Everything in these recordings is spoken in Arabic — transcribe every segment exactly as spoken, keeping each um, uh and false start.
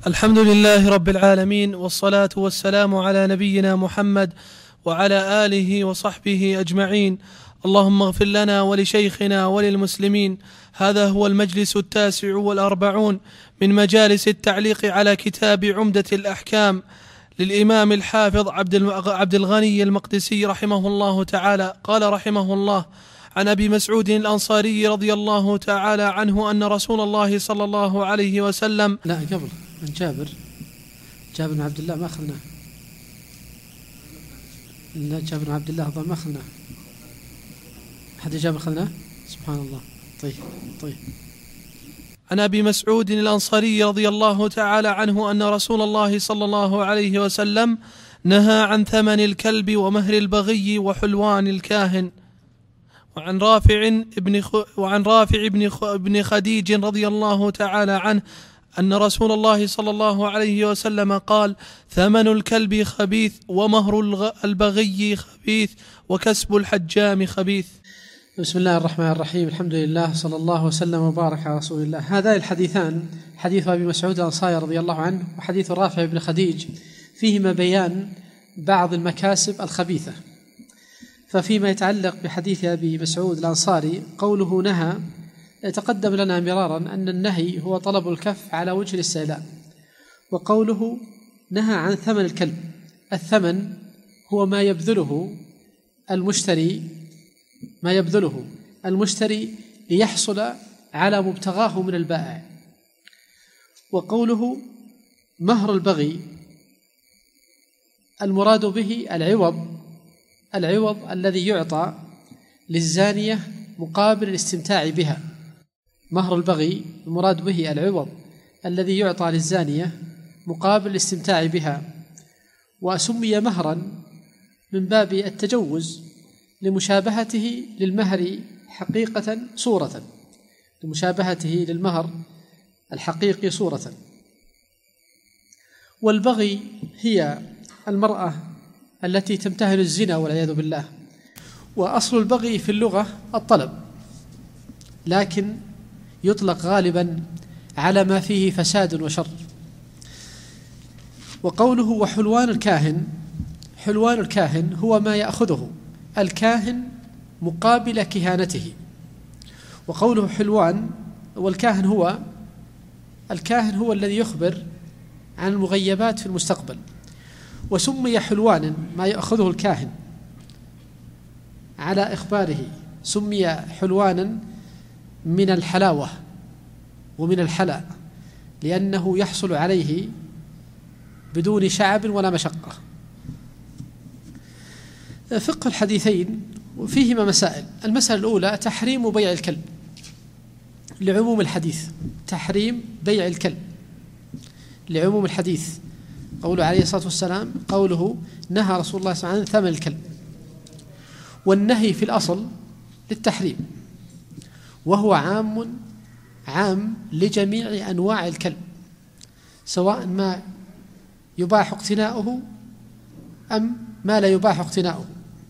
الحمد لله رب العالمين، والصلاة والسلام على نبينا محمد وعلى آله وصحبه أجمعين. اللهم اغفر لنا ولشيخنا وللمسلمين. هذا هو المجلس التاسع والأربعون من مجالس التعليق على كتاب عمدة الأحكام للإمام الحافظ عبد الغني المقدسي رحمه الله تعالى. قال رحمه الله: عن أبي مسعود الأنصاري رضي الله تعالى عنه أن رسول الله صلى الله عليه وسلم لا قبل عن جابر جابر بن عبد الله ما أخذناه. لا جابر بن عبد الله أظن ما أخذناه. حد جابر أخذناه؟ سبحان الله. طيب طيب عن أبي مسعود الأنصاري رضي الله تعالى عنه أن رسول الله صلى الله عليه وسلم نهى عن ثمن الكلب ومهر البغي وحلوان الكاهن. وعن رافع ابن خ... وعن رافع ابن خ... ابن خديج رضي الله تعالى عنه أن رسول الله صلى الله عليه وسلم قال: ثمن الكلب خبيث، ومهر البغي خبيث، وكسب الحجام خبيث. بسم الله الرحمن الرحيم. الحمد لله، صلى الله وسلم وبارك على رسول الله. هذان الحديثان، حديث أبي مسعود الأنصاري رضي الله عنه وحديث رافع بن خديج، فيهما بيان بعض المكاسب الخبيثة. ففيما يتعلق بحديث أبي مسعود الأنصاري، قوله نهى، يتقدم لنا مرارا أن النهي هو طلب الكف على وجه الاستعلاء. وقوله نهى عن ثمن الكلب، الثمن هو ما يبذله المشتري ما يبذله المشتري ليحصل على مبتغاه من البائع. وقوله مهر البغي، المراد به العوض العوض الذي يعطى للزانية مقابل الاستمتاع بها. مهر البغي المراد به العوض الذي يعطى للزانية مقابل الاستمتاع بها. وسمي مهرا من باب التجوز لمشابهته للمهر حقيقة صورة لمشابهته للمهر الحقيقي صورة. والبغي هي المرأة التي تمتهن الزنا والعياذ بالله. وأصل البغي في اللغة الطلب، لكن يطلق غالبا على ما فيه فساد وشر. وقوله وحلوان الكاهن، حلوان الكاهن هو ما يأخذه الكاهن مقابل كهانته. وقوله حلوان، والكاهن هو الكاهن هو الذي يخبر عن المغيبات في المستقبل. وسمي حلوانا ما يأخذه الكاهن على إخباره، سمي حلوانا من الحلاوة ومن الحلا، لأنه يحصل عليه بدون شعب ولا مشقة. فقه الحديثين فيهما مسائل. المسألة الأولى تحريم بيع الكلب لعموم الحديث، تحريم بيع الكلب لعموم الحديث. قوله عليه الصلاة والسلام، قوله نهى رسول الله صلى الله عليه وسلم عن ثمن الكلب. والنهي في الأصل للتحريم، وهو عام عام لجميع أنواع الكلب، سواء ما يباح اقتناؤه أم ما لا يباح اقتناؤه.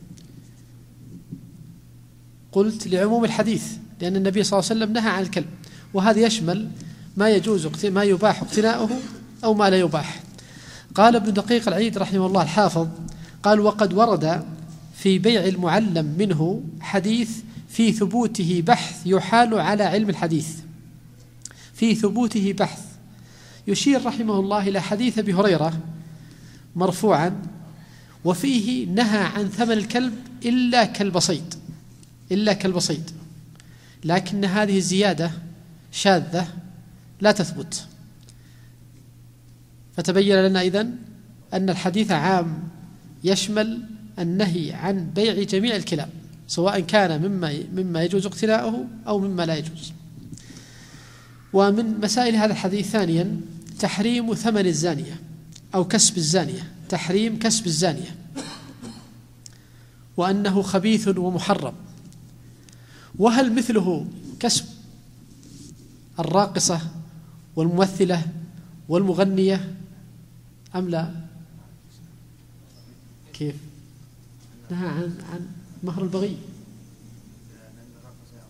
قلت لعموم الحديث لأن النبي صلى الله عليه وسلم نهى عن الكلب، وهذا يشمل ما يجوز ما يباح اقتناؤه أو ما لا يباح. قال ابن دقيق العيد رحمه الله الحافظ، قال: وقد ورد في بيع المعلم منه حديث في ثبوته بحث يحال على علم الحديث، في ثبوته بحث. يشير رحمه الله إلى حديث أبي هريرة مرفوعا، وفيه نهى عن ثمن الكلب إلا كلب صيد إلا كلب صيد لكن هذه الزيادة شاذة لا تثبت. فتبين لنا إذن أن الحديث عام يشمل النهي عن بيع جميع الكلاب، سواء كان مما مما يجوز اقتناؤه أو مما لا يجوز. ومن مسائل هذا الحديث ثانيا تحريم ثمن الزانية أو كسب الزانية، تحريم كسب الزانية، وأنه خبيث ومحرم. وهل مثله كسب الراقصة والممثلة والمغنية أم لا؟ كيف؟ نهى عن عن مهر البغي.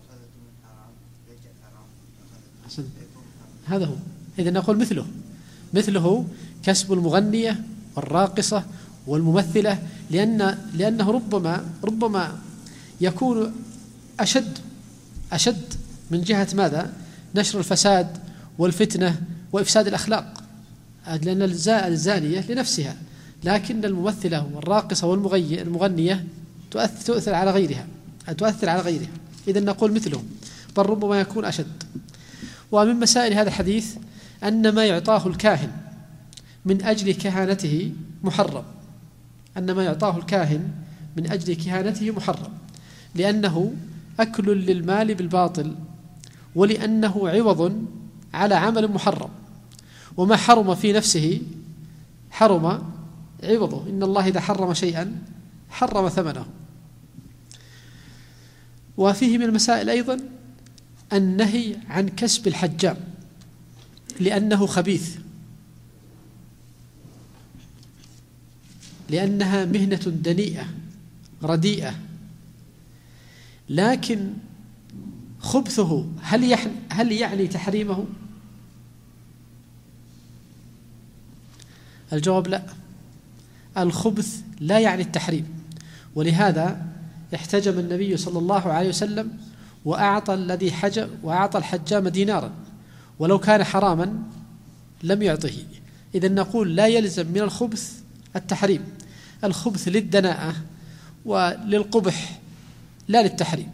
أحسن، هذا هو. إذن نقول مثله مثله كسب المغنية والراقصة والممثلة، لأن لأنه ربما ربما يكون أشد أشد من جهة ماذا؟ نشر الفساد والفتنة وإفساد الأخلاق، لأن الزانية لنفسها، لكن الممثلة والراقصة والمغنية تؤثر على غيرها تؤثر على غيرها إذا نقول مثلهم، بل ربما يكون أشد. ومن مسائل هذا الحديث أن ما يعطاه الكاهن من أجل كهانته محرم، أن ما يعطاه الكاهن من أجل كهانته محرم، لأنه أكل للمال بالباطل، ولأنه عوض على عمل محرم، وما حرم في نفسه حرم عوضه، إن الله إذا حرم شيئا حرم ثمنه. وفيه من المسائل أيضا النهي عن كسب الحجام لأنه خبيث، لأنها مهنة دنيئة رديئة، لكن خبثه هل هل يعني تحريمه؟ الجواب لا، الخبث لا يعني التحريم، ولهذا احتجم النبي صلى الله عليه وسلم وأعطى الذي حجم وأعطى الحجام دينارا، ولو كان حراما لم يعطه. إذن نقول لا يلزم من الخبث التحريم، الخبث للدناءة وللقبح لا للتحريم.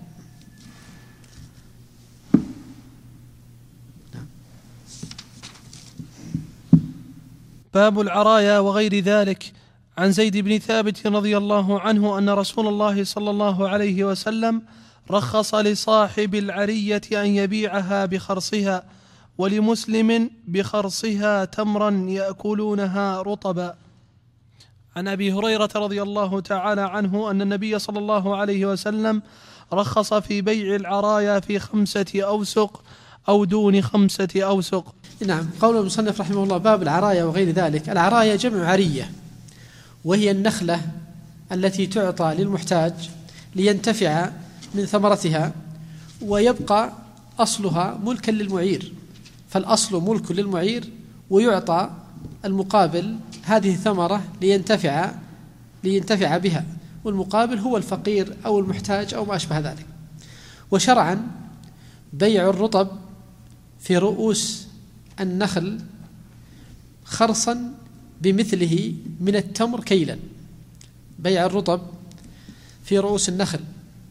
باب العرايا وغير ذلك. عن زيد بن ثابت رضي الله عنه أن رسول الله صلى الله عليه وسلم رخص لصاحب العرية أن يبيعها بخرصها، ولمسلم بخرصها تمرا يأكلونها رطبا. عن أبي هريرة رضي الله تعالى عنه أن النبي صلى الله عليه وسلم رخص في بيع العرايا في خمسة أوسق أو دون خمسة أوسق. نعم. قول المصنف رحمه الله باب العرايا وغير ذلك. العرايا جمع عرية، وهي النخلة التي تعطى للمحتاج لينتفع من ثمرتها، ويبقى أصلها ملكا للمعير، فالأصل ملك للمعير ويعطى المقابل هذه الثمرة لينتفع لينتفع بها، والمقابل هو الفقير أو المحتاج أو ما أشبه ذلك. وشرعا بيع الرطب في رؤوس النخل خرصا بمثله من التمر كيلا، بيع الرطب في رؤوس النخل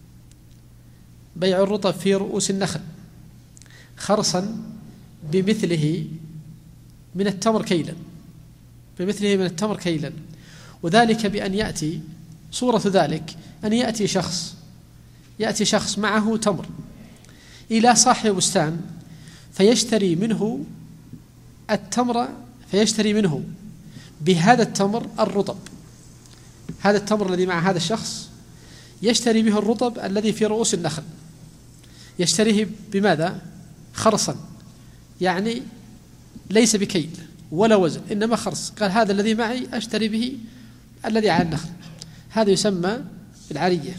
بيع الرطب في رؤوس النخل خرصا بمثله من التمر كيلا بمثله من التمر كيلا وذلك بأن يأتي صورة ذلك أن يأتي شخص يأتي شخص معه تمر إلى صاحب بستان فيشتري منه التمر فيشتري منه بهذا التمر الرطب، هذا التمر الذي مع هذا الشخص يشتري به الرطب الذي في رؤوس النخل، يشتريه بماذا؟ خرصا، يعني ليس بكيل ولا وزن إنما خرص، قال هذا الذي معي أشتري به الذي على النخل، هذا يسمى العرية.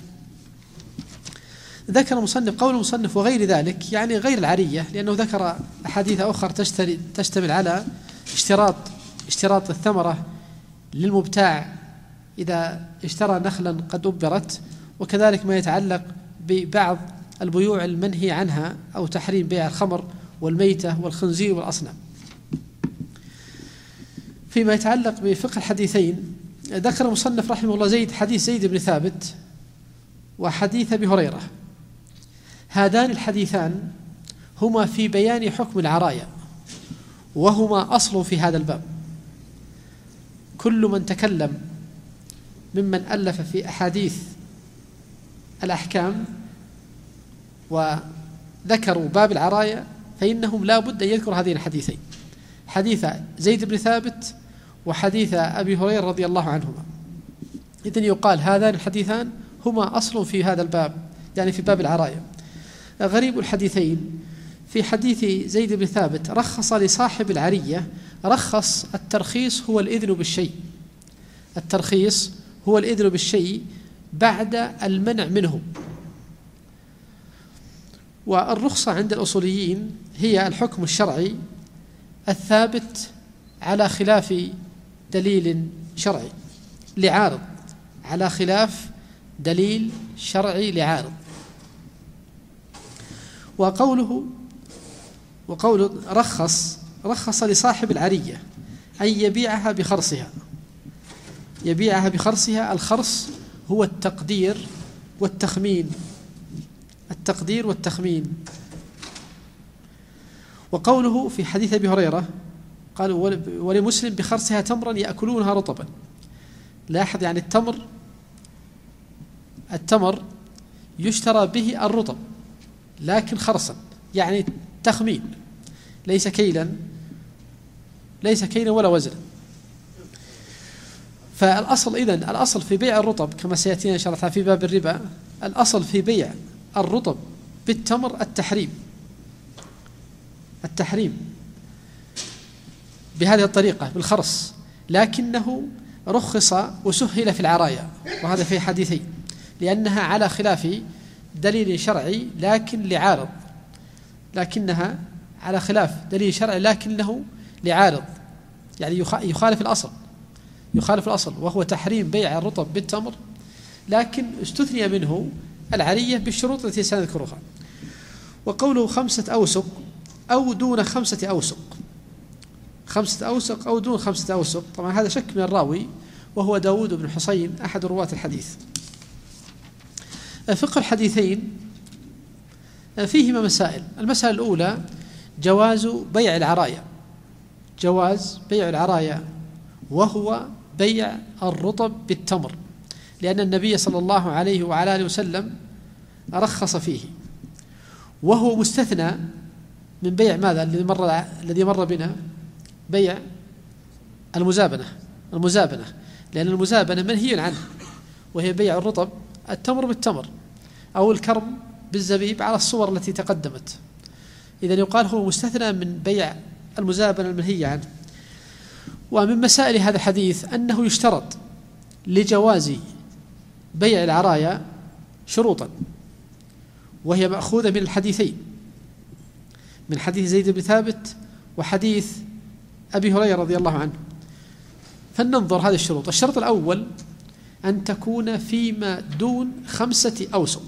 ذكر المصنف قول المصنف وغير ذلك، يعني غير العرية، لأنه ذكر أحاديث أخرى تشتمل على اشتراط اشتراط الثمرة للمبتاع إذا اشترى نخلا قد أبرت، وكذلك ما يتعلق ببعض البيوع المنهي عنها أو تحريم بيع الخمر والميتة والخنزير والأصنام. فيما يتعلق بفقه الحديثين ذكر المصنف رحمه الله زيد حديث زيد بن ثابت وحديث أبي هريرة، هذان الحديثان هما في بيان حكم العرايا، وهما أصل في هذا الباب. كل من تكلم ممن ألف في أحاديث الأحكام وذكروا باب العرايا فإنهم لا بد أن يذكروا هذين الحديثين، حديث زيد بن ثابت وحديث أبي هريرة رضي الله عنهما. إذن يقال هذان الحديثان هما أصل في هذا الباب، يعني في باب العرايا. غريب الحديثين في حديث زيد بن ثابت رخص لصاحب العرية، رخص الترخيص هو الإذن بالشيء، الترخيص هو الإذن بالشيء بعد المنع منه. والرخصة عند الأصوليين هي الحكم الشرعي الثابت على خلاف دليل شرعي لعارض، على خلاف دليل شرعي لعارض. وقوله وقوله رخص رخص لصاحب العرية أن يبيعها بخرصها، يبيعها بخرصها. الخرص هو التقدير والتخمين، التقدير والتخمين. وقوله في حديث أبي هريرة قال ولمسلم بخرصها تمرا يأكلونها رطبا. لاحظ يعني التمر التمر يشترى به الرطب لكن خرصا، يعني تخمين، ليس كيلا ليس كيلا ولا وزنا. فالأصل إذن الأصل في بيع الرطب كما سيأتينا إن شاء الله في باب الربا، الأصل في بيع الرطب بالتمر التحريم، التحريم بهذه الطريقة بالخرص، لكنه رخص وسهل في العرايا، وهذا في حديثين، لأنها على خلاف دليل شرعي لكن لعارض، لكنها على خلاف دليل شرعي لكنه لعارض، يعني يخالف الأصل، يخالف الأصل وهو تحريم بيع الرطب بالتمر، لكن استثني منه العرية بالشروط التي سنذكرها. وقوله خمسة أوسق أو دون خمسة أوسق، خمسة أوسق أو دون خمسة أوسق، طبعا هذا شك من الراوي وهو داود بن حسين أحد رواة الحديث. فقه الحديثين فيهما مسائل. المسألة الأولى جواز بيع العرايا، جواز بيع العرايا وهو بيع الرطب بالتمر، لأن النبي صلى الله عليه وعلى آله وسلم رخص فيه، وهو مستثنى من بيع ماذا الذي مر الذي مر بنا، بيع المزابنة، المزابنة لأن المزابنة منهي عنه، وهي بيع الرطب التمر بالتمر أو الكرم بالزبيب على الصور التي تقدمت. إذن يقال هو مستثنى من بيع المزابنة المنهي عنه. ومن مسائل هذا الحديث أنه يشترط لجواز بيع العرايا شروطا، وهي مأخوذة من الحديثين، من حديث زيد بن ثابت وحديث أبي هريرة رضي الله عنه. فلننظر هذه الشروط. الشرط الأول أن تكون فيما دون خمسة أوسق،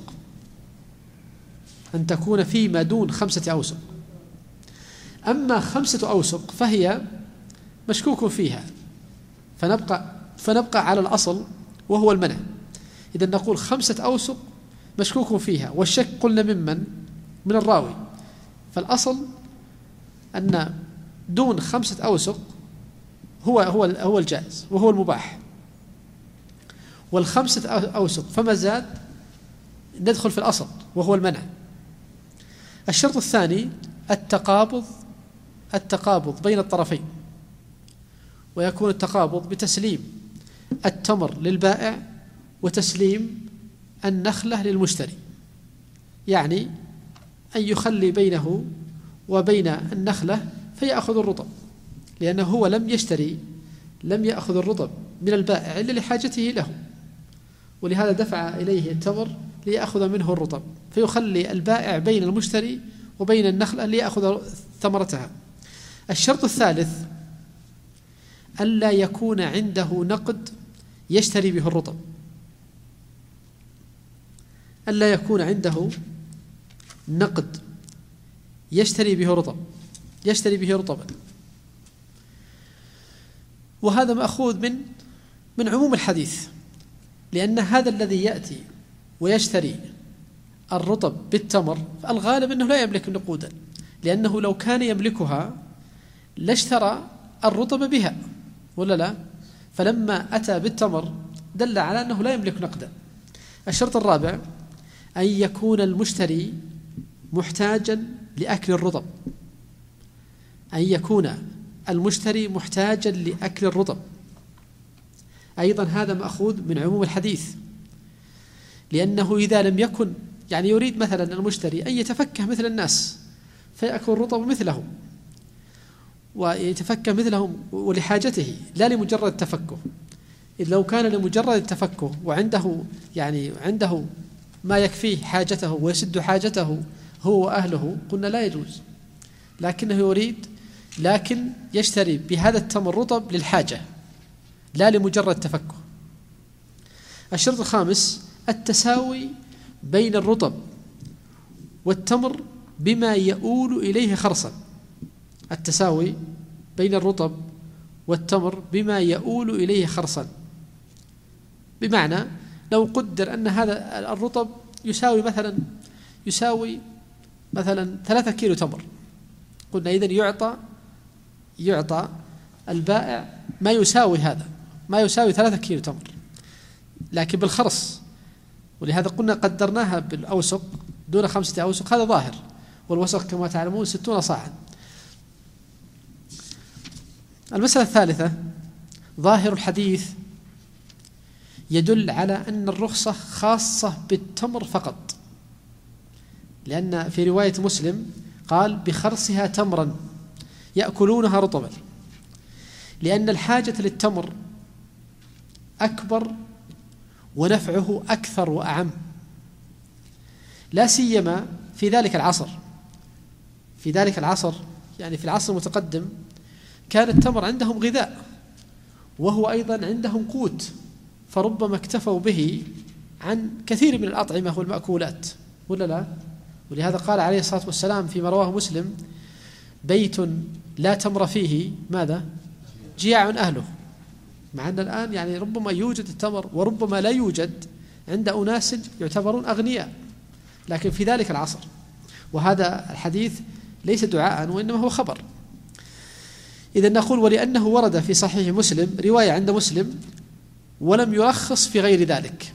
أن تكون فيما دون خمسة أوسق. أما خمسة أوسق فهي مشكوك فيها، فنبقى فنبقى على الأصل وهو المنع. إذا نقول خمسة أوسق مشكوك فيها، والشك قلنا ممن من الراوي، فالأصل أن دون خمسة أوسق هو هو هو الجائز وهو المباح، والخمسة أوسق فما زاد ندخل في الأصل وهو المنع. الشرط الثاني التقابض، التقابض بين الطرفين، ويكون التقابض بتسليم التمر للبائع وتسليم النخلة للمشتري، يعني أن يخلي بينه وبين النخلة فيأخذ الرطب، لأنه هو لم يشتري لم يأخذ الرطب من البائع إلا لحاجته له، ولهذا دفع إليه التمر ليأخذ منه الرطب، فيخلي البائع بين المشتري وبين النخلة ليأخذ ثمرتها. الشرط الثالث ألا يكون عنده نقد يشتري به الرطب، ألا يكون عنده نقد يشتري به رطب يشتري به رطبا. وهذا مأخوذ من من عموم الحديث، لأن هذا الذي يأتي ويشتري الرطب بالتمر الغالب أنه لا يملك نقودا، لأنه لو كان يملكها لاشترى الرطب بها ولا لا؟ فلما أتى بالتمر دل على أنه لا يملك نقدا. الشرط الرابع أن يكون المشتري محتاجا لأكل الرطب، أن يكون المشتري محتاجا لأكل الرطب، أيضا هذا مأخوذ من عموم الحديث، لأنه إذا لم يكن يعني يريد مثلا المشتري أن يتفكه مثل الناس فيأكل الرطب مثلهم ويتفكه مثلهم ولحاجته لا لمجرد التفكه. إذ لو كان لمجرد التفكه وعنده يعني عنده ما يكفيه حاجته ويسد حاجته هو وأهله قلنا لا يجوز، لكنه يريد لكن يشتري بهذا التمر رطب للحاجة لا لمجرد تفكه. الشرط الخامس التساوي بين الرطب والتمر بما يؤول إليه خرصا. التساوي بين الرطب والتمر بما يؤول إليه خرصا، بمعنى لو قدر أن هذا الرطب يساوي مثلا يساوي مثلا ثلاثة كيلو تمر، قلنا إذن يعطى يعطى البائع ما يساوي هذا، ما يساوي ثلاثة كيلو تمر لكن بالخرص، ولهذا قلنا قدرناها بالأوسق دون خمسة أوسق، هذا ظاهر، والوسق كما تعلمون ستون صاعا. المسألة الثالثة ظاهر الحديث يدل على أن الرخصة خاصة بالتمر فقط، لأن في رواية مسلم قال بخرصها تمرا يأكلونها رطبا، لأن الحاجة للتمر أكبر ونفعه أكثر وأعم، لا سيما في ذلك العصر. في ذلك العصر يعني في العصر المتقدم كان التمر عندهم غذاء وهو أيضا عندهم قوت، فربما اكتفوا به عن كثير من الأطعمة والمأكولات، ولا لا؟ ولهذا قال عليه الصلاة والسلام فيما رواه مسلم بيت لا تمر فيه ماذا؟ جياع أهله. مع أن الآن يعني ربما يوجد التمر وربما لا يوجد عند أناس يعتبرون أغنياء، لكن في ذلك العصر. وهذا الحديث ليس دعاء وإنما هو خبر. إذا نقول ولأنه ورد في صحيح مسلم رواية عند مسلم ولم يرخص في غير ذلك.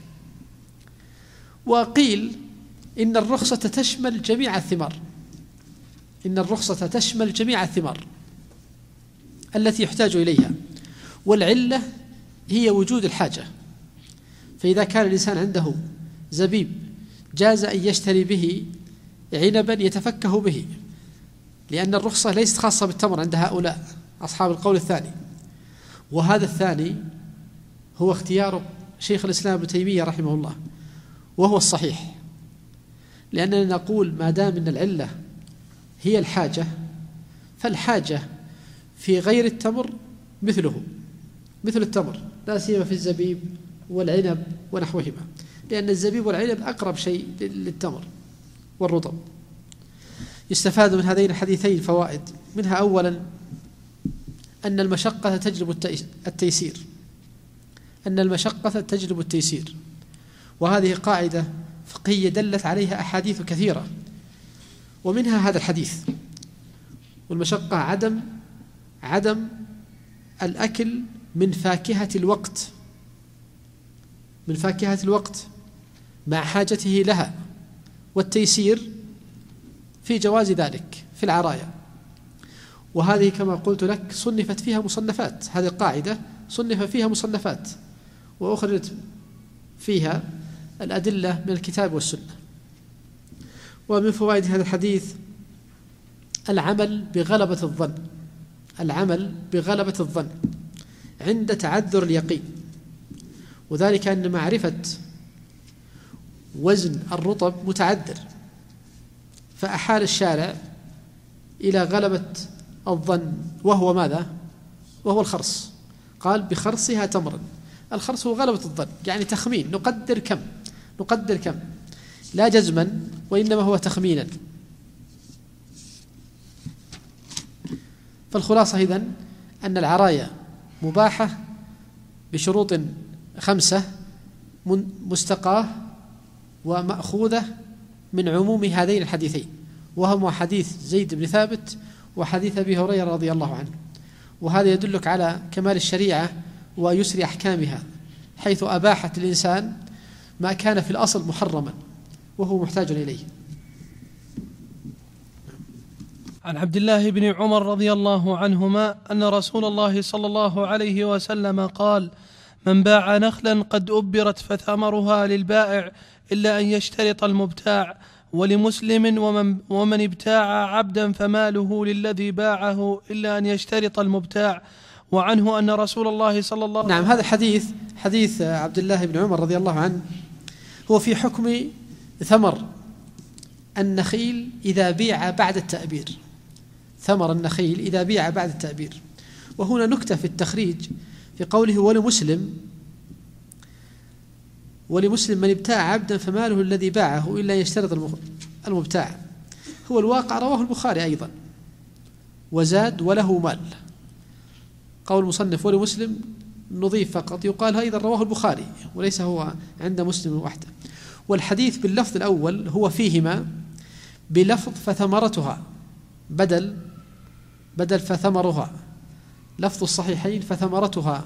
وقيل إن الرخصة تشمل جميع الثمار، إن الرخصة تشمل جميع الثمار التي يحتاج إليها، والعلة هي وجود الحاجة. فإذا كان الإنسان عنده زبيب جاز أن يشتري به عنبا يتفكه به، لأن الرخصة ليست خاصة بالتمر عند هؤلاء أصحاب القول الثاني. وهذا الثاني هو اختيار شيخ الإسلام ابن تيمية رحمه الله، وهو الصحيح، لأننا نقول ما دام أن العلة هي الحاجة فالحاجة في غير التمر مثله مثل التمر، لا سيما في الزبيب والعنب ونحوهما، لأن الزبيب والعنب أقرب شيء للتمر والرطب. يستفاد من هذين الحديثين فوائد، منها أولا أن المشقة تجلب التيسير، أن المشقة تجلب التيسير، وهذه قاعدة فقهية دلت عليها أحاديث كثيرة، ومنها هذا الحديث. والمشقة عدم عدم الأكل من فاكهة الوقت من فاكهة الوقت مع حاجته لها، والتيسير في جواز ذلك في العرايا. وهذه كما قلت لك صنفت فيها مصنفات، هذه القاعدة صنف فيها مصنفات وأخرجت فيها الأدلة من الكتاب والسنة. ومن فوائد هذا الحديث العمل بغلبة الظن العمل بغلبة الظن عند تعذر اليقين، وذلك أن معرفة وزن الرطب متعذر، فأحال الشارع إلى غلبة الظن، وهو ماذا؟ وهو الخرص. قال بخرصها تمرا. الخرص هو غلبة الظن، يعني تخمين، نقدر كم نقدر كم لا جزما وإنما هو تخمينا. فالخلاصة إذن أن العرايا مباحة بشروط خمسة مستقاة ومأخوذة من عموم هذين الحديثين، وهما حديث زيد بن ثابت وحديث أبي هريرة رضي الله عنه. وهذا يدلك على كمال الشريعة ويسر أحكامها، حيث أباحت الإنسان ما كان في الأصل محرما وهو محتاج إليه. عن عبد الله بن عمر رضي الله عنهما أن رسول الله صلى الله عليه وسلم قال: من باع نخلا قد أبرت فثمرها للبائع إلا أن يشترط المبتاع، ولمسلم ومن, ومن ابتاع عبدا فماله للذي باعه إلا أن يشترط المبتاع. وعنه أن رسول الله صلى الله عليه وسلم نعم، هذا حديث حديث عبد الله بن عمر رضي الله عنه هو في حكم ثمر النخيل إذا بيع بعد التأبير، ثمر النخيل إذا بيع بعد التأبير. وهنا نكتة في التخريج في قوله ولمسلم ولمسلم من ابتاع عبدا فماله الذي باعه إلا يشترط المبتاع. هو الواقع رواه البخاري أيضا وزاد وله مال. قول المصنف ولمسلم نضيف فقط، يقال أيضا رواه البخاري وليس هو عند مسلم وحده. والحديث باللفظ الأول هو فيهما بلفظ فثمرتها بدل بدل فثمرها، لفظ الصحيحين فثمرتها.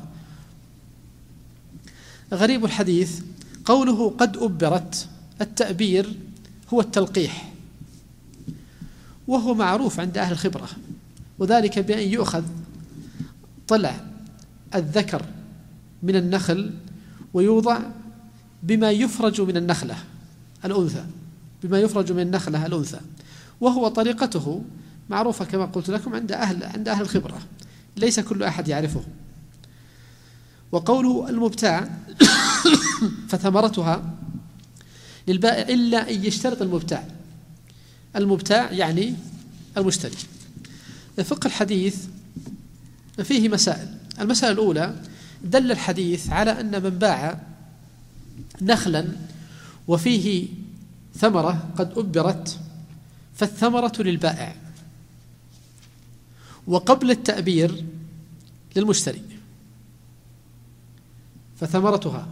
غريب الحديث قوله قد أبرت، التأبير هو التلقيح، وهو معروف عند أهل الخبرة، وذلك بأن يؤخذ طلع الذكر من النخل ويوضع بما يفرج من النخلة الأنثى بما يفرج من النخلة الأنثى وهو طريقته معروفة كما قلت لكم عند أهل عند أهل الخبرة، ليس كل أحد يعرفه. وقوله المبتاع فثمرتها للبائع إلا أن يشترط المبتاع. المبتاع يعني المشتري. فقه الحديث فيه مسائل. المسألة الأولى دل الحديث على أن من باع نخلا وفيه ثمرة قد أبرت فالثمرة للبائع، وقبل التأبير للمشتري، فثمرتها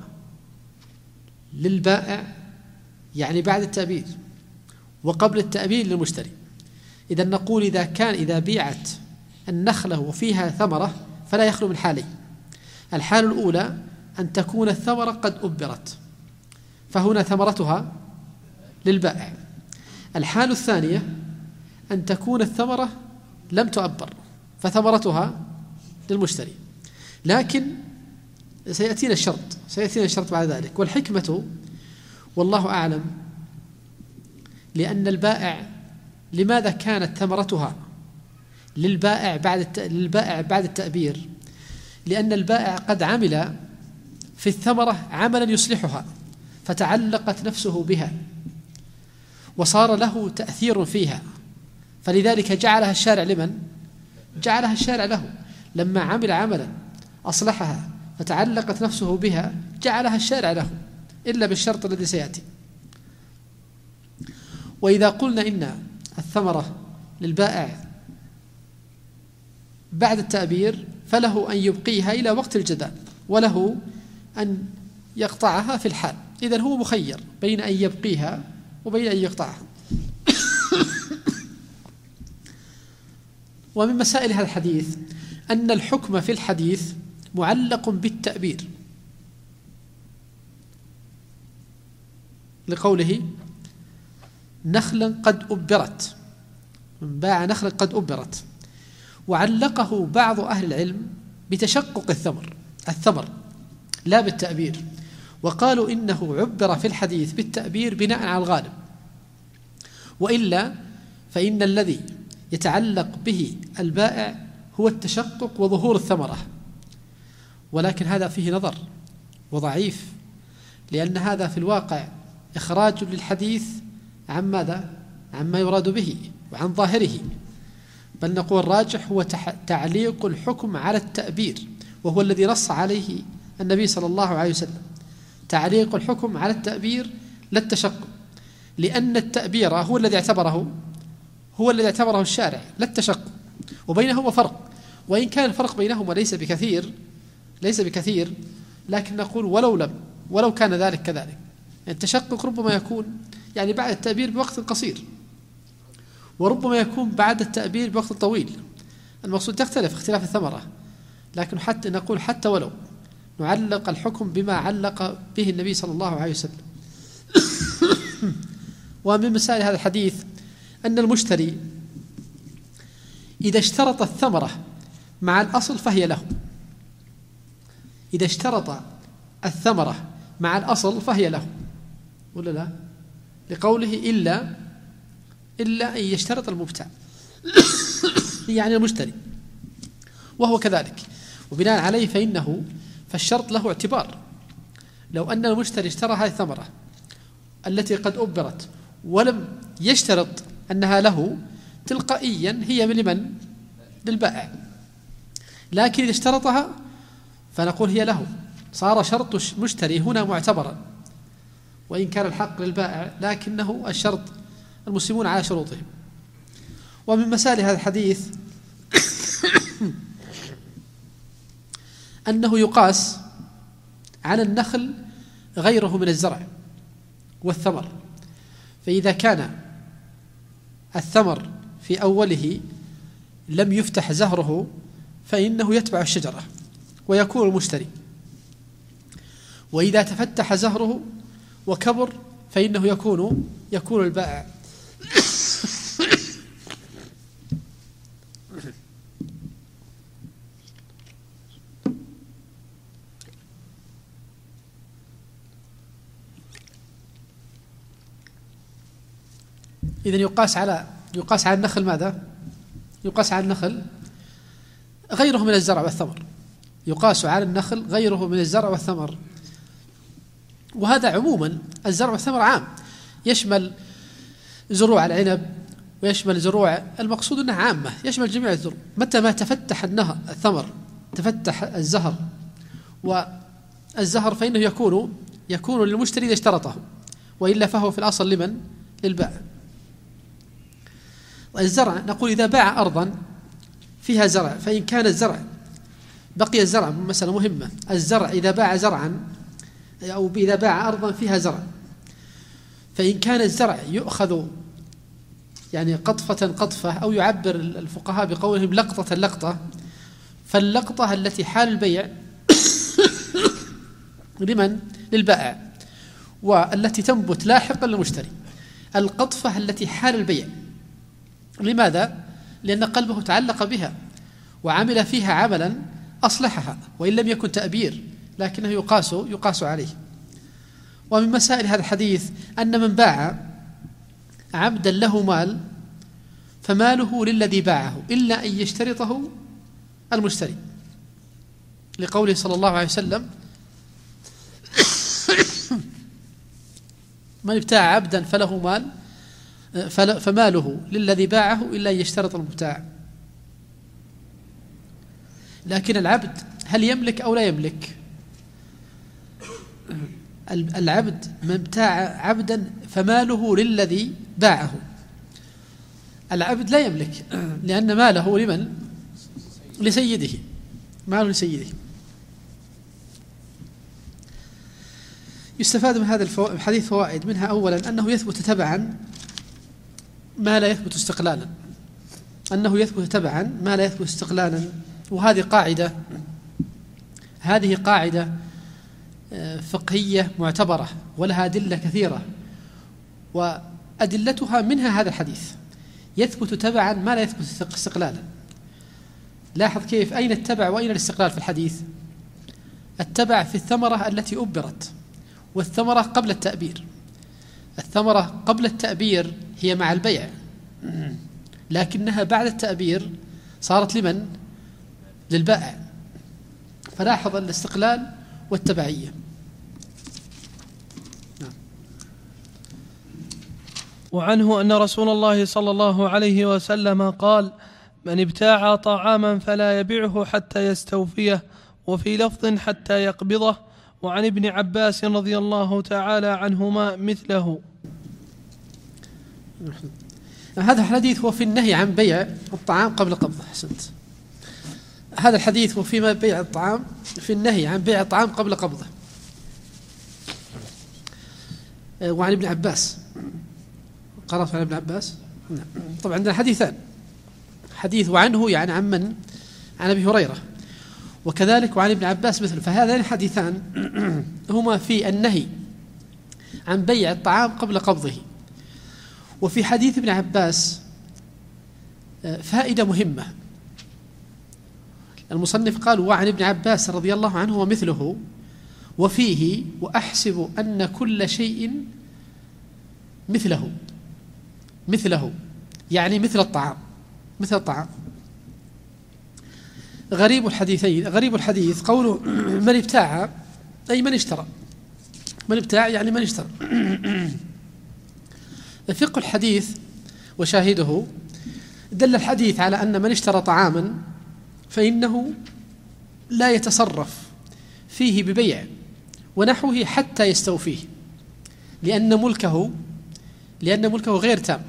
للبائع يعني بعد التأبير، وقبل التأبير للمشتري. إذا نقول إذا كان إذا بيعت النخلة وفيها ثمرة فلا يخلو من حالين. الحال الأولى أن تكون الثمرة قد أبرت فهنا ثمرتها للبائع. الحال الثانية أن تكون الثمرة لم تؤبر فثمرتها للمشتري. لكن سيأتينا الشرط سيأتينا الشرط بعد ذلك. والحكمة والله أعلم لأن البائع لماذا كانت ثمرتها للبائع بعد للبائع بعد التأبير؟ لأن البائع قد عمل في الثمرة عملا يصلحها فتعلقت نفسه بها وصار له تأثير فيها، فلذلك جعلها الشارع لمن؟ جعلها الشارع له. لما عمل عملا أصلحها فتعلقت نفسه بها جعلها الشارع له، إلا بالشرط الذي سيأتي. وإذا قلنا إن الثمرة للبائع بعد التأبير فله أن يبقيها إلى وقت الجداء وله أن يقطعها في الحال. إذن هو مخير بين أن يبقيها وبين أن يقطعها. ومن مسائل هذا الحديث أن الحكم في الحديث معلق بالتأبير، لقوله نخلا قد أبرت، من باع نخلا قد أبرت، وعلقه بعض أهل العلم بتشقق الثمر الثمر لا بالتأبير، وقالوا إنه عبر في الحديث بالتأبير بناء على الغالب، وإلا فإن الذي يتعلق به البائع هو التشقق وظهور الثمرة. ولكن هذا فيه نظر وضعيف، لأن هذا في الواقع إخراج للحديث عن ماذا؟ عما يراد به وعن ظاهره. بل نقول الراجح هو تعليق الحكم على التأبير، وهو الذي نص عليه النبي صلى الله عليه وسلم، تعليق الحكم على التأبير لا التشقق، لأن التأبير هو الذي اعتبره هو الذي اعتبره الشارع لا التشقق، وبينهما فرق، وإن كان الفرق بينهما ليس بكثير ليس بكثير لكن نقول ولو لم ولو كان ذلك كذلك. التشقق ربما يكون يعني بعد التأبير بوقت قصير، وربما يكون بعد التأبير بوقت طويل. المقصود تختلف اختلاف الثمرة، لكن حتى نقول حتى ولو نعلق الحكم بما علق به النبي صلى الله عليه وسلم. ومن مسائل هذا الحديث أن المشتري إذا اشترط الثمرة مع الأصل فهي له. إذا اشترط الثمرة مع الأصل فهي له ولا لا؟ لقوله إلا إلا أن يشترط المبتاع يعني المشتري، وهو كذلك. وبناء عليه فإنه فالشرط له اعتبار. لو أن المشتري اشترى هذه الثمرة التي قد أبرت ولم يشترط أنها له، تلقائيا هي لمن؟ للبائع، لكن إذا اشترطها فنقول هي له، صار شرط المشتري هنا معتبرا، وإن كان الحق للبائع لكنه الشرط المسلمون على شروطهم. ومن مسائل هذا الحديث أنه يقاس على النخل غيره من الزرع والثمر، فإذا كان الثمر في أوله لم يفتح زهره فإنه يتبع الشجرة ويكون المشتري، وإذا تفتح زهره وكبر فإنه يكون يكون البائع. إذن يقاس على يقاس على النخل ماذا؟ يقاس على النخل غيره من الزرع والثمر، يقاس على النخل غيره من الزرع والثمر، وهذا عموما الزرع والثمر عام، يشمل زروع العنب ويشمل زروع، المقصود أنها عامة يشمل جميع الزروع. متى ما تفتح النهر الثمر تفتح الزهر والزهر فإنه يكون يكون للمشتري إذا اشترطه، وإلا فهو في الأصل لمن؟ للبائع. الزرع نقول إذا باع أرضا فيها زرع، فإن كان الزرع بقي الزرع، مسألة مهمة، الزرع إذا باع زرعا أو إذا باع أرضا فيها زرع، فإن كان الزرع يؤخذ يعني قطفة قطفة، أو يعبر الفقهاء بقولهم لقطة لقطة، فاللقطة التي حال البيع لمن؟ للبائع، والتي تنبت لاحقا للمشتري. القطفة التي حال البيع، لماذا؟ لأن قلبه تعلق بها وعمل فيها عملا أصلحها، وإن لم يكن تأبير لكنه يقاس يقاس عليه. ومن مسائل هذا الحديث أن من باع عبدا له مال فماله للذي باعه إلا أن يشترطه المشتري، لقوله صلى الله عليه وسلم من ابتاع عبدا فله مال فماله للذي باعه إلا أن يشترط المبتاع. لكن العبد هل يملك أو لا يملك؟ العبد من ابتاع عبدا فماله للذي باعه، العبد لا يملك لأن ماله لمن؟ لسيده، ماله لسيده. يستفاد من هذا الحديث فوائد، منها أولا أنه يثبت تبعا ما لا يثبت استقلالا، أنه يثبت تبعا ما لا يثبت استقلالا، وهذه قاعدة هذه قاعدة فقهية معتبرة ولها أدلة كثيرة، وأدلتها منها هذا الحديث يثبت تبعا ما لا يثبت استقلالا. لاحظ كيف أين التبع وأين الاستقلال في الحديث؟ التبع في الثمرة التي أبرت، والثمرة قبل التأبير. الثمرة قبل التأبير هي مع البيع، لكنها بعد التأبير صارت لمن؟ للبائع. فلاحظ الاستقلال والتبعية. وعنه أن رسول الله صلى الله عليه وسلم قال: من ابتاع طعاما فلا يبيعه حتى يستوفيه، وفي لفظ حتى يقبضه. وعن ابن عباس رضي الله تعالى عنهما مثله. هذا الحديث هو في النهي عن بيع الطعام قبل قبضه. حسنت. هذا الحديث هو فيما بيع الطعام في النهي عن بيع الطعام قبل قبضه. وعن ابن عباس، قرأت عن ابن عباس. طبعا عندنا حديثان، حديث وعنه يعني عن من؟ عن أبي هريرة، وكذلك وعن ابن عباس مثله. فهذان الحديثان هما في النهي عن بيع الطعام قبل قبضه. وفي حديث ابن عباس فائدة مهمة، المصنف قال: وعن ابن عباس رضي الله عنه ومثله، وفيه وأحسب أن كل شيء مثله مثله يعني مثل الطعام مثل الطعام. غريب الحديثين غريب الحديث قوله من ابتاع أي من اشترى، من ابتاع يعني من اشترى. فقه الحديث وشاهده دل الحديث على أن من اشترى طعاما فإنه لا يتصرف فيه ببيع ونحوه حتى يستوفيه، لأن ملكه لأن ملكه غير تام.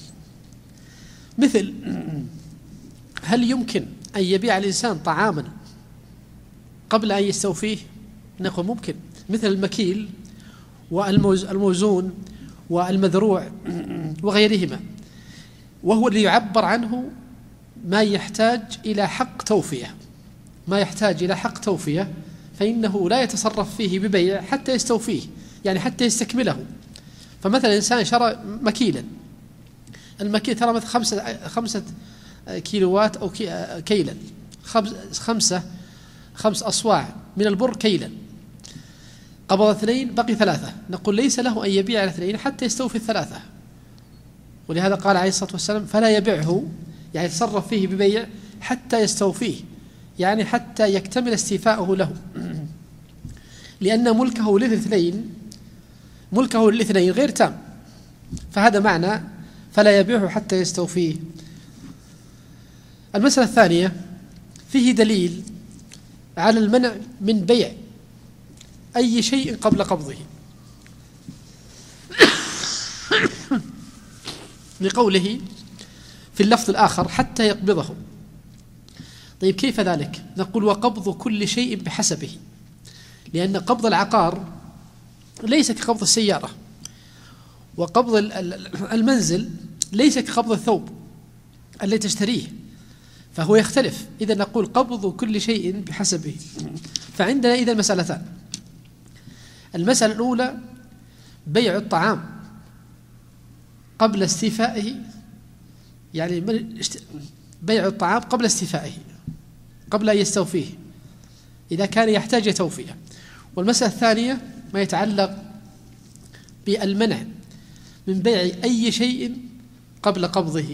مثل هل يمكن أن يبيع الإنسان طعاما قبل أن يستوفيه؟ نقول ممكن، مثل المكيل والموزون والمذروع وغيرهما، وهو اللي يعبر عنه ما يحتاج إلى حق توفية ما يحتاج إلى حق توفية فإنه لا يتصرف فيه ببيع حتى يستوفيه، يعني حتى يستكمله. فمثلا إنسان شرى مكيلا، المكيل ترى مثل خمسة, خمسة كيلوات أو كيلا، خمسة خمس أصواع من البر كيلا، قبض اثنين بقي ثلاثة، نقول ليس له أن يبيع الاثنين حتى يستوفي الثلاثة. ولهذا قال عليه الصلاة والسلام فلا يبيعه، يعني يتصرف فيه ببيع حتى يستوفيه، يعني حتى يكتمل استيفاؤه له، لأن ملكه للاثنين ملكه للاثنين غير تام. فهذا معنى فلا يبيعه حتى يستوفيه. المسألة الثانية فيه دليل على المنع من بيع أي شيء قبل قبضه، لقوله في اللفظ الآخر حتى يقبضه. طيب كيف ذلك؟ نقول وقبض كل شيء بحسبه، لأن قبض العقار ليس كقبض السيارة، وقبض المنزل ليس كقبض الثوب الذي تشتريه، فهو يختلف. إذا نقول قبض كل شيء بحسبه. فعندنا إذا مسألتان: المسألة الأولى بيع الطعام قبل استيفائه، يعني بيع الطعام قبل استيفائه، قبل أن يستوفيه إذا كان يحتاج توفية. والمسألة الثانية ما يتعلق بالمنع من بيع أي شيء قبل قبضه.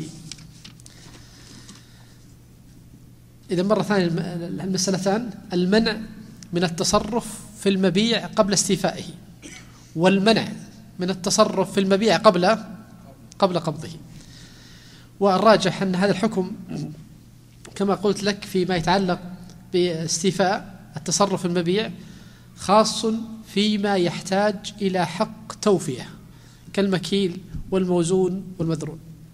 إذا مرة ثانية المسألتان: المنع من التصرف في المبيع قبل استيفائه، والمنع من التصرف في المبيع قبل قبل قبضه. والراجح أن هذا الحكم كما قلت لك فيما يتعلق باستيفاء التصرف في المبيع خاص فيما يحتاج إلى حق توفية كالمكيل والموزون والمذروع.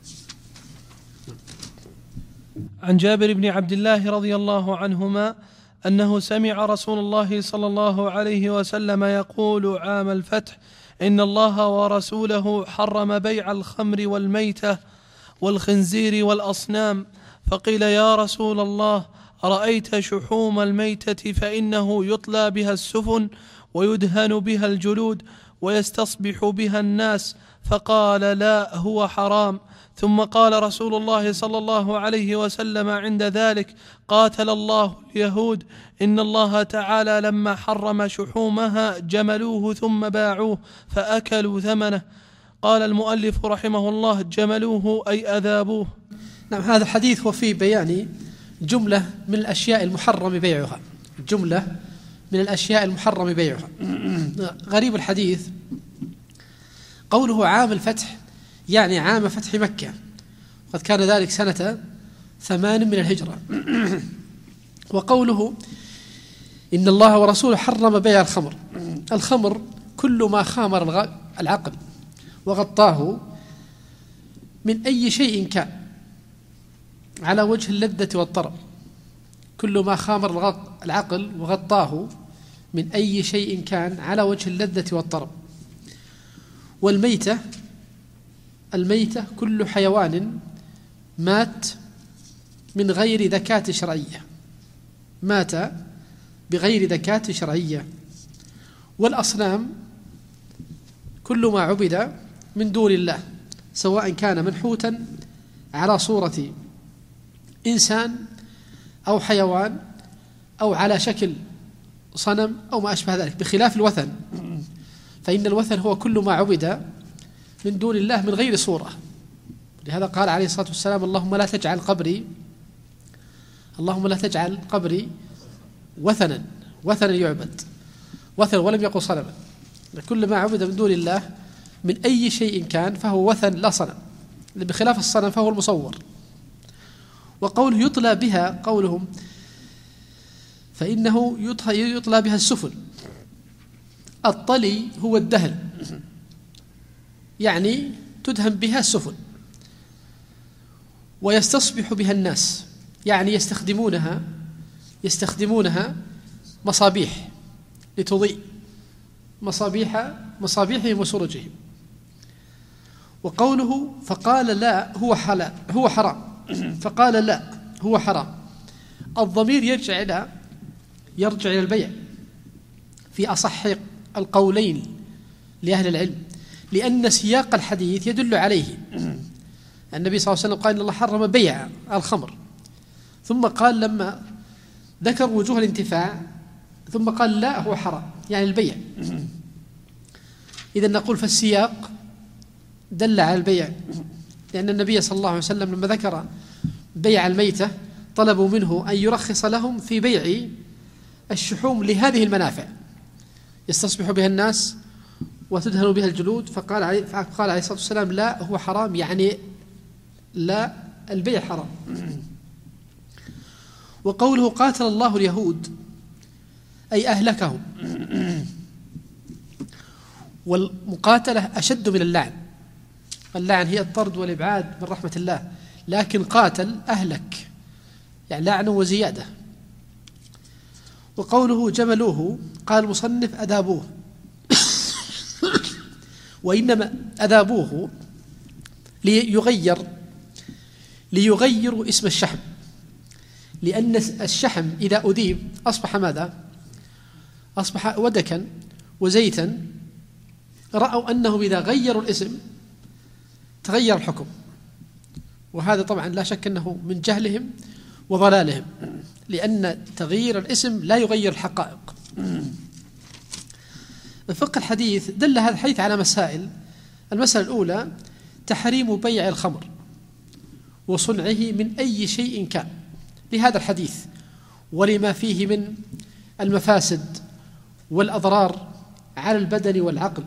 عن جابر بن عبد الله رضي الله عنهما أنه سمع رسول الله صلى الله عليه وسلم يقول عام الفتح: إن الله ورسوله حرم بيع الخمر والميتة والخنزير والأصنام. فقيل: يا رسول الله، أرأيت شحوم الميتة فإنه يطلى بها السفن ويدهن بها الجلود ويستصبح بها الناس. فقال: لا، هو حرام. ثم قال رسول الله صلى الله عليه وسلم عند ذلك: قاتل الله اليهود، إن الله تعالى لما حرم شحومها جملوه ثم باعوه فأكلوا ثمنه. قال المؤلف رحمه الله: جملوه أي أذابوه. نعم، هذا الحديث هو في بيان جملة من الأشياء المحرم بيعها جملة من الأشياء المحرم بيعها. غريب الحديث قوله عام الفتح، يعني عام فتح مكة، قد كان ذلك سنة ثمان من الهجرة. وقوله إن الله ورسوله حرم بيع الخمر، الخمر كل ما خامر العقل وغطاه من أي شيء كان على وجه اللذة والطرب، كل ما خامر العقل وغطاه من أي شيء كان على وجه اللذة والطرب. والميتة الميتة كل حيوان مات من غير ذكاة شرعية مات بغير ذكاة شرعية. والأصنام كل ما عبد من دون الله، سواء كان منحوتا على صورة إنسان أو حيوان أو على شكل صنم أو ما أشبه ذلك، بخلاف الوثن، فإن الوثن هو كل ما عبد من دون الله من غير صورة. لهذا قال عليه الصلاة والسلام: اللهم لا تجعل قبري اللهم لا تجعل قبري وثنا وثنا يعبد، وثن ولم يقل صنما. كل ما عبد من دون الله من أي شيء كان فهو وثن لا صنم، بخلاف الصنم فهو المصور. وقوله يطلى بها، قولهم فإنه يطلى بها السفن. الطلي هو الدهن، يعني تدهن بها السفن. ويستصبح بها الناس، يعني يستخدمونها يستخدمونها مصابيح لتضيء مصابيح مصابيحهم وسرجهم. وقوله فقال لا هو حلال هو حرام، فقال لا هو حرام، الضمير يرجع إلى يرجع إلى البيع في أصح القولين لأهل العلم، لأن سياق الحديث يدل عليه. النبي صلى الله عليه وسلم قال إن الله حرم بيع الخمر، ثم قال لما ذكر وجوه الانتفاع ثم قال لا هو حرام، يعني البيع. إذن نقول فالسياق دل على البيع، لأن النبي صلى الله عليه وسلم لما ذكر بيع الميتة طلبوا منه أن يرخص لهم في بيع الشحوم لهذه المنافع يستصبح بها الناس وتدهن بها الجلود. فقال عليه, فقال عليه الصلاة والسلام لا هو حرام، يعني لا البيع حرام. وقوله قاتل الله اليهود أي أهلكهم، والمقاتلة أشد من اللعن. اللعن هي الطرد والإبعاد من رحمة الله، لكن قاتل أهلك، يعني لعنه وزيادة. وقوله جملوه قال المصنف أذابوه، وإنما أذابوه ليغير ليغيروا اسم الشحم، لأن الشحم إذا أذيب أصبح ماذا؟ أصبح ودكا وزيتا. رأوا أنهم إذا غيروا الاسم تغير الحكم، وهذا طبعا لا شك أنه من جهلهم وضلالهم، لأن تغيير الاسم لا يغير الحقائق. الفقه الحديث دل هذا الحديث على مسائل. المسألة الأولى تحريم بيع الخمر وصنعه من أي شيء كان، لهذا الحديث ولما فيه من المفاسد والأضرار على البدن والعقل،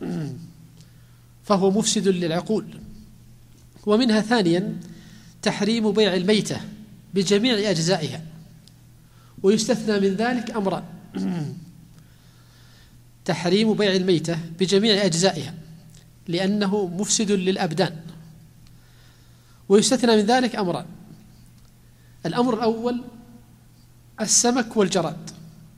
فهو مفسد للعقول. ومنها ثانيا تحريم بيع الميتة بجميع أجزائها، ويستثنى من ذلك أمران: تحريم بيع الميتة بجميع أجزائها لأنه مفسد للأبدان، ويستثنى من ذلك أمران: الأمر الأول السمك والجراد،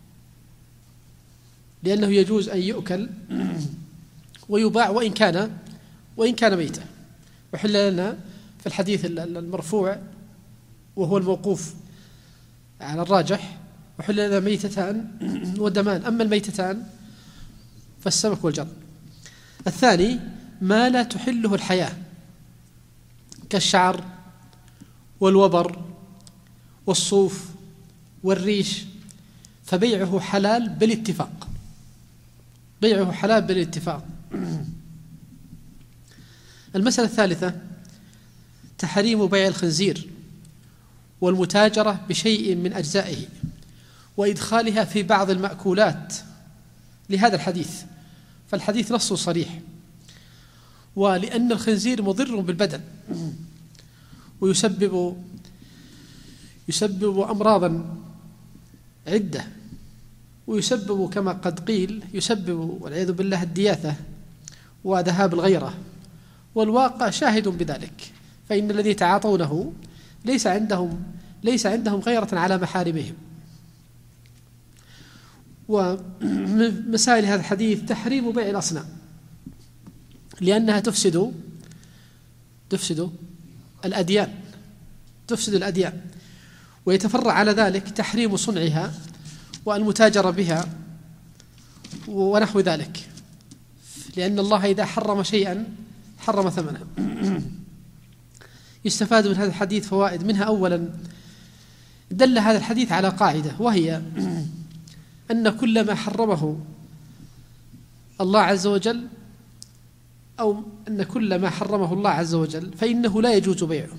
لأنه يجوز أن يؤكل ويباع وإن كان وإن كان ميتا. وحل لنا في الحديث المرفوع وهو الموقوف على الراجح وحل لنا ميتتان ودمان، أما الميتتان فالسمك والجراد. الثاني ما لا تحله الحياة كالشعر والوبر والصوف والريش، فبيعه حلال بالاتفاق بيعه حلال بالاتفاق. المسألة الثالثة تحريم بيع الخنزير والمتاجرة بشيء من أجزائه وإدخالها في بعض المأكولات لهذا الحديث، فالحديث نص صريح. ولأن الخنزير مضر بالبدن ويسبب يسبب أمراضا عدة، ويسبب كما قد قيل يسبب والعياذ بالله الدياثة وذهاب الغيرة، والواقع شاهد بذلك، فإن الذي يتعاطونه ليس عندهم ليس عندهم غيرة على محارمهم. ومن مسائل هذا الحديث تحريم بيع الأصنام، لأنها تفسد تفسد الأديان تفسد الأديان ويتفرع على ذلك تحريم صنعها والمتاجرة بها ونحو ذلك، لأن الله إذا حرم شيئا حرم ثمنه. يستفاد من هذا الحديث فوائد، منها أولا دل هذا الحديث على قاعدة، وهي أن كل ما حرمه الله عز وجل أو أن كل ما حرمه الله عز وجل فإنه لا يجوز بيعه،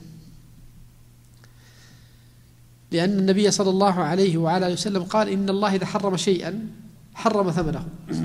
لأن النبي صلى الله عليه وعلى آله وسلم قال إن الله إذا حرم شيئا حرم ثمنه.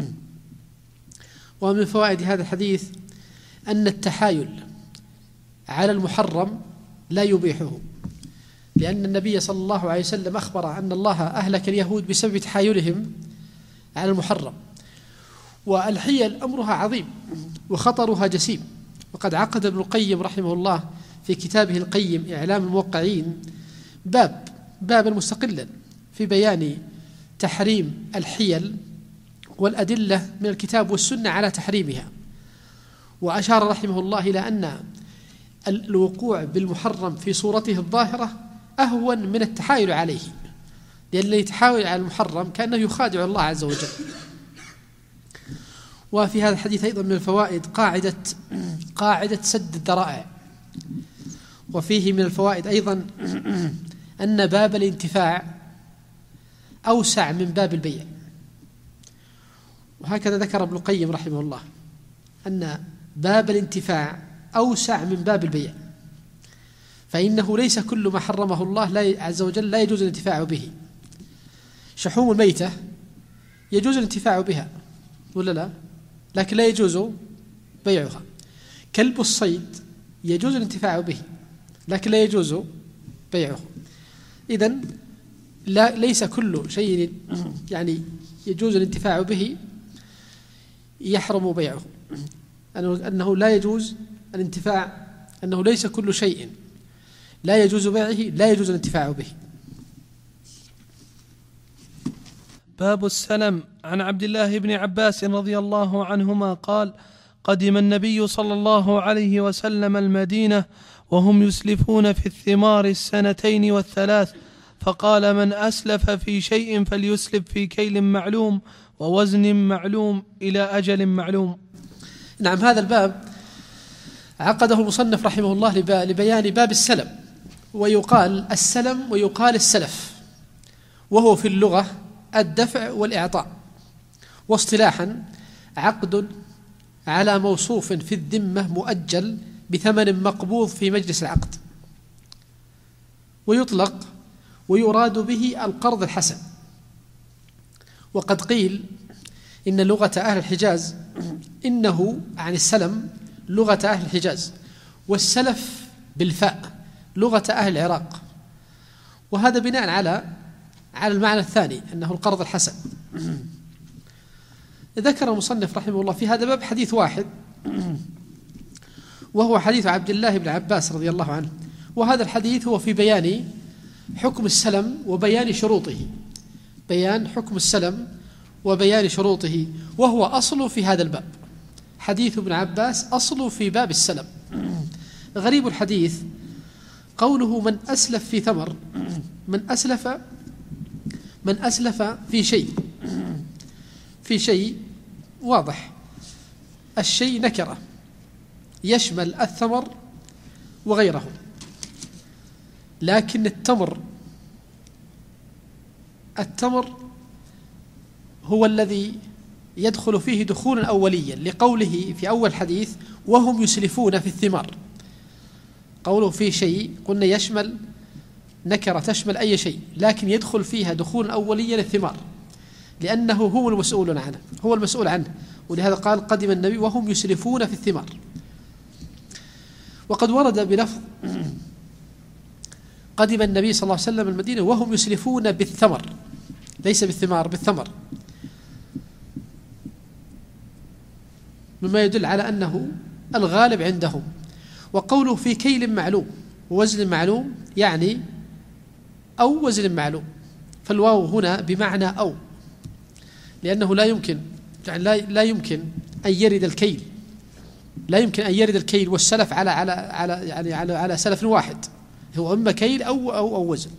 ومن فوائد هذا الحديث أن التحايل على المحرم لا يبيحه، لأن النبي صلى الله عليه وسلم أخبر أن الله أهلك اليهود بسبب تحايلهم على المحرم. والحيل أمرها عظيم وخطرها جسيم، وقد عقد ابن القيم رحمه الله في كتابه القيم إعلام الموقعين باب بابا مستقلا في بيان تحريم الحيل والأدلة من الكتاب والسنة على تحريمها. وأشار رحمه الله إلى أن الوقوع بالمحرم في صورته الظاهرة أهون من التحايل عليه، لأن اللي يتحايل على المحرم كأنه يخادع الله عز وجل. وفي هذا الحديث أيضا من الفوائد قاعدة قاعدة سد الذرائع. وفيه من الفوائد أيضا أن باب الانتفاع أوسع من باب البيع. وهكذا ذكر ابن القيم رحمه الله أن باب الانتفاع أوسع من باب البيع، فإنه ليس كل ما حرمه الله عز وجل لا يجوز الانتفاع به. شحوم الميتة يجوز الانتفاع بها ولا لا؟ لكن لا يجوز بيعها. كلب الصيد يجوز الانتفاع به لكن لا يجوز بيعه. إذن لا ليس كل شيء يعني يجوز الانتفاع به يحرم بيعه، أنه لا يجوز الانتفاع، أنه ليس كل شيء لا يجوز بيعه لا يجوز الانتفاع به. باب السلم. عن عبد الله بن عباس رضي الله عنهما قال: قدم النبي صلى الله عليه وسلم المدينة وهم يسلفون في الثمار السنتين والثلاث، فقال: من أسلف في شيء فليسلف في كيل معلوم ووزن معلوم إلى أجل معلوم. نعم، هذا الباب عقده المصنف رحمه الله لبيان باب السلم. ويقال السلم ويقال السلف، وهو في اللغة الدفع والإعطاء، واصطلاحا عقد على موصوف في الذمة مؤجل بثمن مقبوض في مجلس العقد، ويطلق ويراد به القرض الحسن. وقد قيل إن لغة أهل الحجاز إنه عن السلم لغة أهل الحجاز، والسلف بالفاء لغة أهل العراق، وهذا بناء على على المعنى الثاني أنه القرض الحسن. ذكر المصنف رحمه الله في هذا الباب حديث واحد، وهو حديث عبد الله بن عباس رضي الله عنه. وهذا الحديث هو في بيان حكم السلم وبيان شروطه، بيان حكم السلم وبيان شروطه، وهو أصل في هذا الباب. حديث ابن عباس أصل في باب السلم. غريب الحديث قوله من أسلف في ثمر، من أسلف من أسلف في شيء، في شيء واضح، الشيء نكرة يشمل الثمر وغيره، لكن التمر التمر هو الذي يدخل فيه دخولا أوليا، لقوله في أول حديث وهم يسلفون في الثمار. قوله في شيء قلنا يشمل نكرة تشمل أي شيء، لكن يدخل فيها دخول أوليا الثمار، لأنه هو المسؤول عنه هو المسؤول عنه ولهذا قال قدم النبي وهم يسلفون في الثمار. وقد ورد بلفظ قدم النبي صلى الله عليه وسلم المدينة وهم يسلفون بالثمر، ليس بالثمار، بالثمر، مما يدل على أنه الغالب عندهم. وقوله في كيل معلوم ووزن معلوم يعني أو وزن معلوم، فالواو هنا بمعنى أو، لأنه لا يمكن يعني لا لا يمكن أن يرد الكيل لا يمكن أن يرد الكيل والسلف على على على يعني على على سلف واحد، هو إما كيل أو أو أو وزن.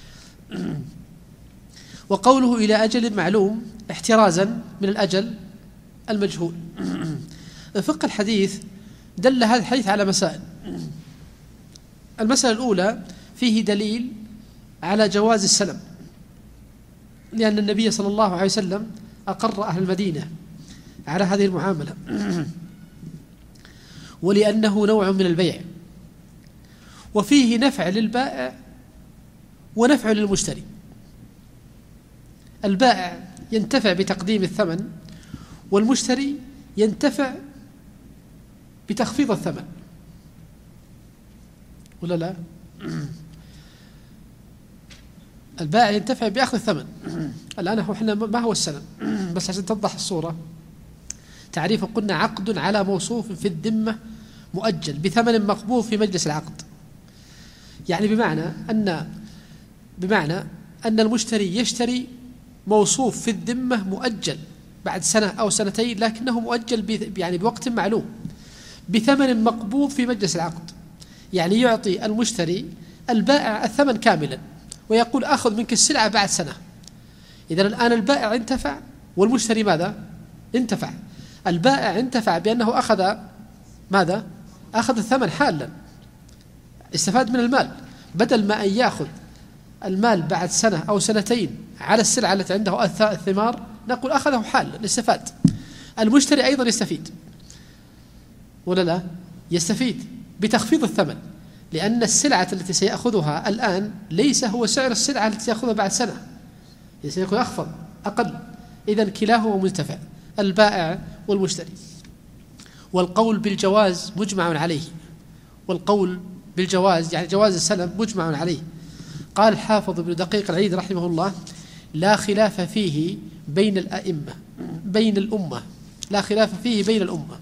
وقوله إلى أجل معلوم احترازا من الأجل المجهول. فقه الحديث دل هذا الحديث على مسائل. المسألة الأولى فيه دليل على جواز السلم، لأن النبي صلى الله عليه وسلم أقر أهل المدينة على هذه المعاملة، ولأنه نوع من البيع، وفيه نفع للبائع ونفع للمشتري. البائع ينتفع بتقديم الثمن، والمشتري ينتفع بتخفيض الثمن، ولا لا؟ البائع ينتفع بأخذ الثمن. الآن احنا ما هو السلم؟ بس عشان توضح الصورة، تعريف قلنا عقد على موصوف في الذمة مؤجل بثمن مقبوض في مجلس العقد. يعني بمعنى أن بمعنى أن المشتري يشتري موصوف في الذمة مؤجل بعد سنة أو سنتين، لكنه مؤجل يعني بوقت معلوم بثمن مقبوض في مجلس العقد. يعني يعطي المشتري البائع الثمن كاملا ويقول أخذ منك السلعة بعد سنة. إذا الآن البائع انتفع والمشتري ماذا؟ انتفع. البائع انتفع بأنه أخذ ماذا؟ أخذ الثمن حالا، استفاد من المال، بدل ما أن يأخذ المال بعد سنة أو سنتين على السلعة التي عنده الثمار، نقول أخذه حالا استفاد. المشتري أيضا يستفيد ولا لا؟ يستفيد بتخفيض الثمن، لأن السلعة التي سيأخذها الآن ليس هو سعر السلعة التي سيأخذها بعد سنة، سيكون أخفض أقل. إذن كلاهما منتفع، البائع والمشتري. والقول بالجواز مجمع عليه، والقول بالجواز يعني جواز السلم مجمع عليه. قال الحافظ ابن دقيق العيد رحمه الله: لا خلاف فيه بين الأئمة بين الأمة لا خلاف فيه بين الأمة.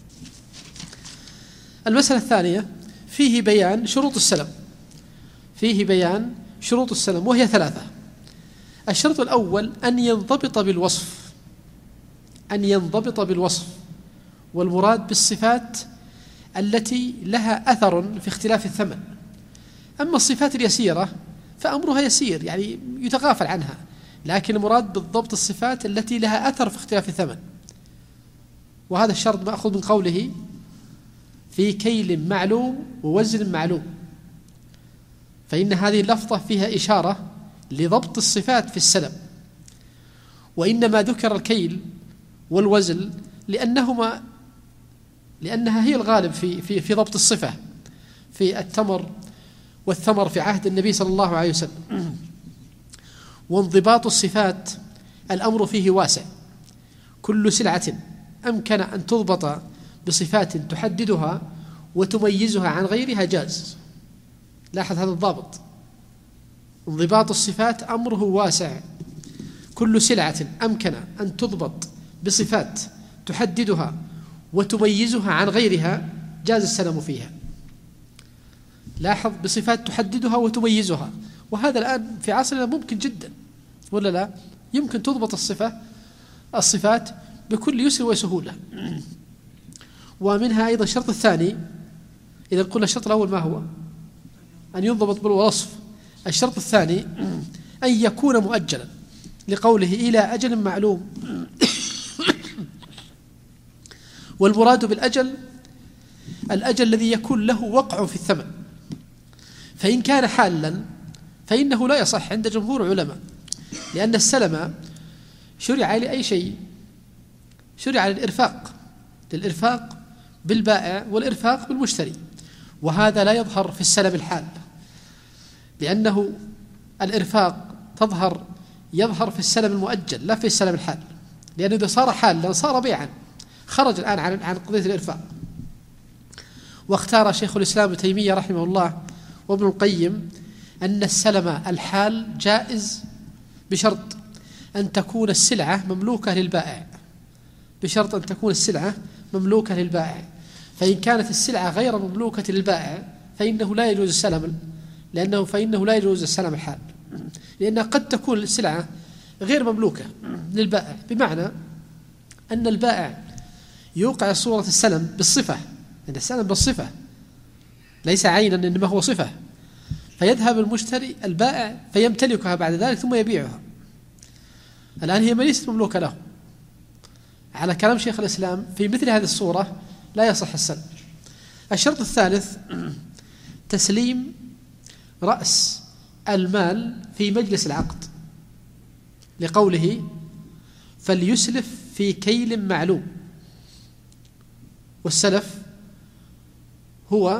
المسألة الثانية فيه بيان شروط السلم فيه بيان شروط السلم وهي ثلاثة. الشرط الأول أن ينضبط بالوصف أن ينضبط بالوصف والمراد بالصفات التي لها أثر في اختلاف الثمن. أما الصفات اليسيرة فأمرها يسير، يعني يتغافل عنها، لكن المراد بالضبط الصفات التي لها أثر في اختلاف الثمن. وهذا الشرط مأخوذ من قوله: في كيل معلوم ووزن معلوم. فإن هذه اللفظة فيها إشارة لضبط الصفات في السلم، وإنما ذكر الكيل والوزن لأنهما لأنها هي الغالب في في في ضبط الصفة في التمر والثمر في عهد النبي صلى الله عليه وسلم. وانضباط الصفات الأمر فيه واسع، كل سلعة أمكن أن تضبط بصفات تحددها وتميزها عن غيرها جاز. لاحظ هذا الضابط، انضباط الصفات أمره واسع، كل سلعة أمكن أن تضبط بصفات تحددها وتميزها عن غيرها جاز السلم فيها. لاحظ بصفات تحددها وتميزها، وهذا الآن في عصرنا ممكن جدا ولا لا؟ يمكن تضبط الصفة الصفات بكل يسر وسهولة. ومنها أيضا الشرط الثاني، إذا قلنا الشرط الأول ما هو؟ أن ينضبط بالوصف. الشرط الثاني أن يكون مؤجلا لقوله إلى أجل معلوم. والمراد بالأجل الأجل الذي يكون له وقع في الثمن، فإن كان حالا فإنه لا يصح عند جمهور علماء، لأن السلم شرع لأي شيء؟ شرع للإرفاق للإرفاق بالبائع والإرفاق بالمشتري، وهذا لا يظهر في السلم الحال، لأنه الإرفاق تظهر يظهر في السلم المؤجل لا في السلم الحال، لأنه إذا صار حالا صار بيعا، خرج الآن عن عن قضية الإرفاق. واختار شيخ الإسلام ابن تيمية رحمه الله وابن القيم أن السلم الحال جائز بشرط أن تكون السلعة مملوكة للبائع بشرط أن تكون السلعة مملوكة للبائع. فإن كانت السلعة غير مملوكة للبائع فإنه لا يجوز السلم، لأنه فإنه لا يجوز السلم الحال، لأن قد تكون السلعة غير مملوكة للبائع، بمعنى أن البائع يوقع صورة السلم بالصفة، لأن السلم بالصفة ليس عينا إنما هو صفة، فيذهب المشتري البائع فيمتلكها بعد ذلك ثم يبيعها. الآن هي ليست مملوكة له. على كلام شيخ الإسلام في مثل هذه الصورة لا يصح السلم. الشرط الثالث تسليم رأس المال في مجلس العقد، لقوله فليسلف في كيل معلوم. والسلف هو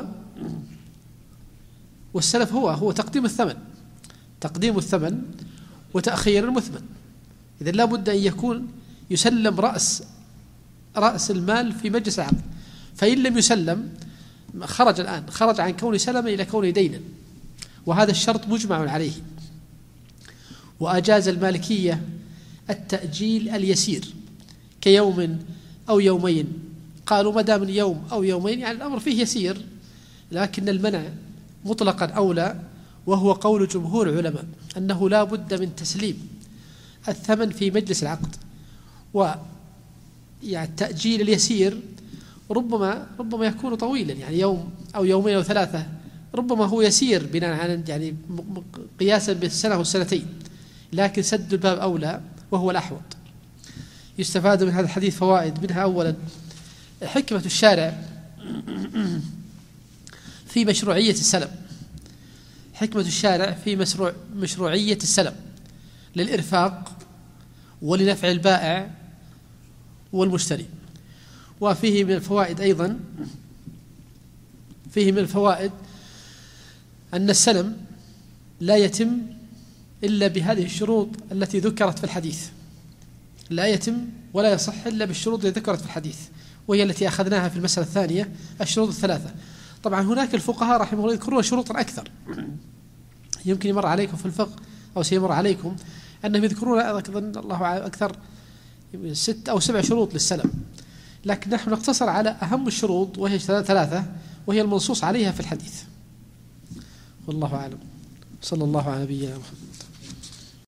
والسلف هو هو تقديم الثمن تقديم الثمن وتأخير المثمن. إذن لا بد أن يكون يسلم رأس رأس المال في مجلس العقد، فإن لم يسلم خرج الآن خرج عن كون سلم إلى كون دينا، وهذا الشرط مجمع عليه. وأجاز المالكية التأجيل اليسير كيوم أو يومين، قالوا ما دام يوم أو يومين يعني الأمر فيه يسير، لكن المنع مطلقا أولى، وهو قول جمهور العلماء أنه لا بد من تسليم الثمن في مجلس العقد. و يعني التأجيل اليسير ربما ربما يكون طويلا، يعني يوم أو يومين أو ثلاثة، ربما هو يسير بناء على يعني قياسا بالسنة والسنتين، لكن سد الباب أولى وهو الأحوط. يستفاد من هذا الحديث فوائد، منها أولا حكمة الشارع في مشروعية السلم، حكمة الشارع في مشروع مشروعية السلم للإرفاق ولنفع البائع والمشتري. وفيه من الفوائد أيضا فيه من الفوائد أن السلم لا يتم إلا بهذه الشروط التي ذكرت في الحديث، لا يتم ولا يصح إلا بالشروط التي ذكرت في الحديث، وهي التي أخذناها في المسألة الثانية، الشروط الثلاثة. طبعا هناك الفقهاء رحمه الله يذكرون شروطا أكثر، يمكن يمر عليكم في الفقه أو سيمر عليكم أنهم يذكرون الله أكثر ست أو سبع شروط للسلم، لكن نحن نقتصر على أهم الشروط وهي ثلاثة، وهي المنصوص عليها في الحديث. والله أعلم. صلى الله على نبينا محمد.